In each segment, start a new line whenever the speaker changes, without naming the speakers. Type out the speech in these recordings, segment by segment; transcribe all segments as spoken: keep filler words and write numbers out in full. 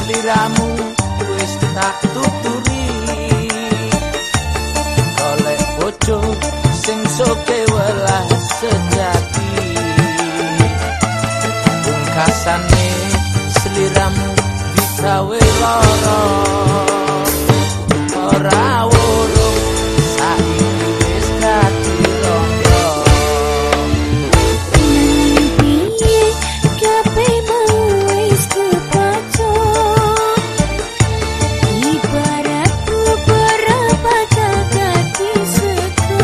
sliramu wis tak tuturi golek bojo sing soke welas sejati pungkasane sliramu digawe lara ora woro saiki wis dadi londo
piye kabeh mau wis kepaco ibaratku berapa kakak diseko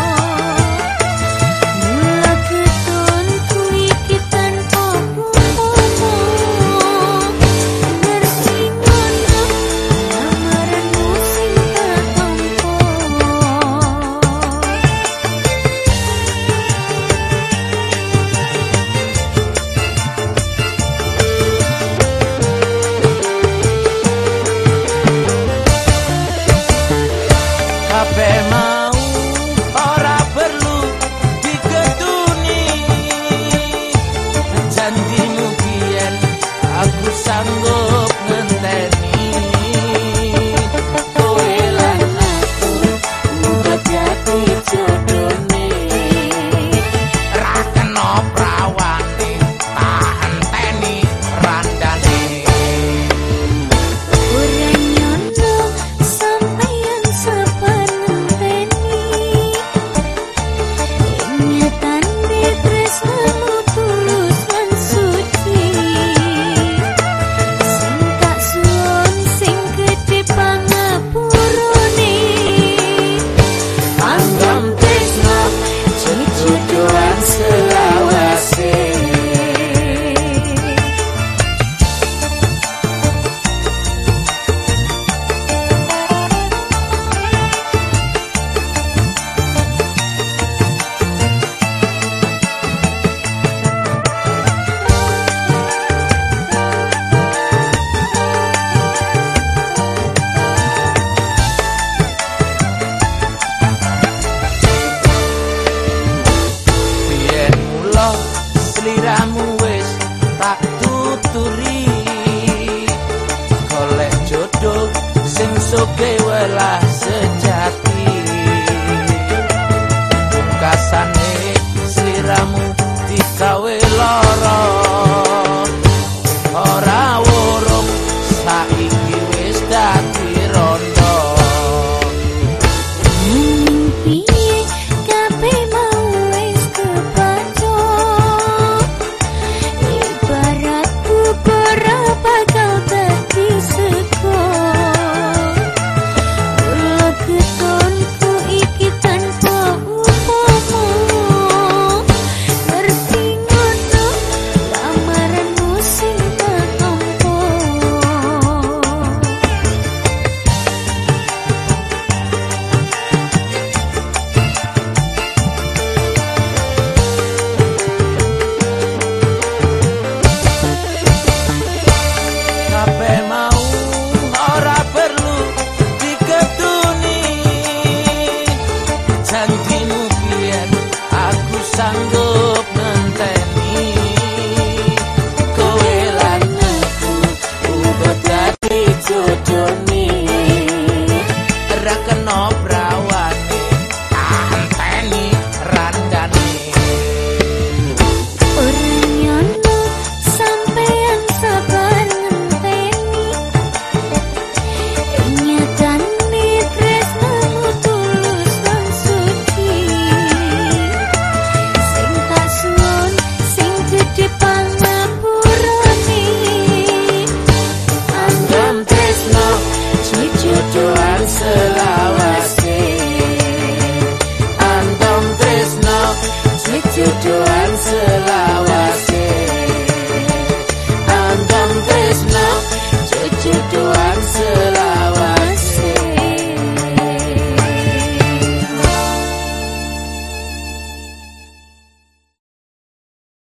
mula keton kui kitan opo ngerti ngono lamaranmu sing tak tompo
kabeh mau ora perlu digeduni janjimu biyen aku sanggup ngenteni kowe lan aku udah dadi jodone ra kena prawane tak enteni randane
ora nyono sampeyan sapanenteni nyatane tresnamu tulus lan suci sing tak suwun sing gedhe pangapurane
Anggam tresno jodohan selawase biyen mula sliramu wis tak tuturi golek jodoh sing soge welas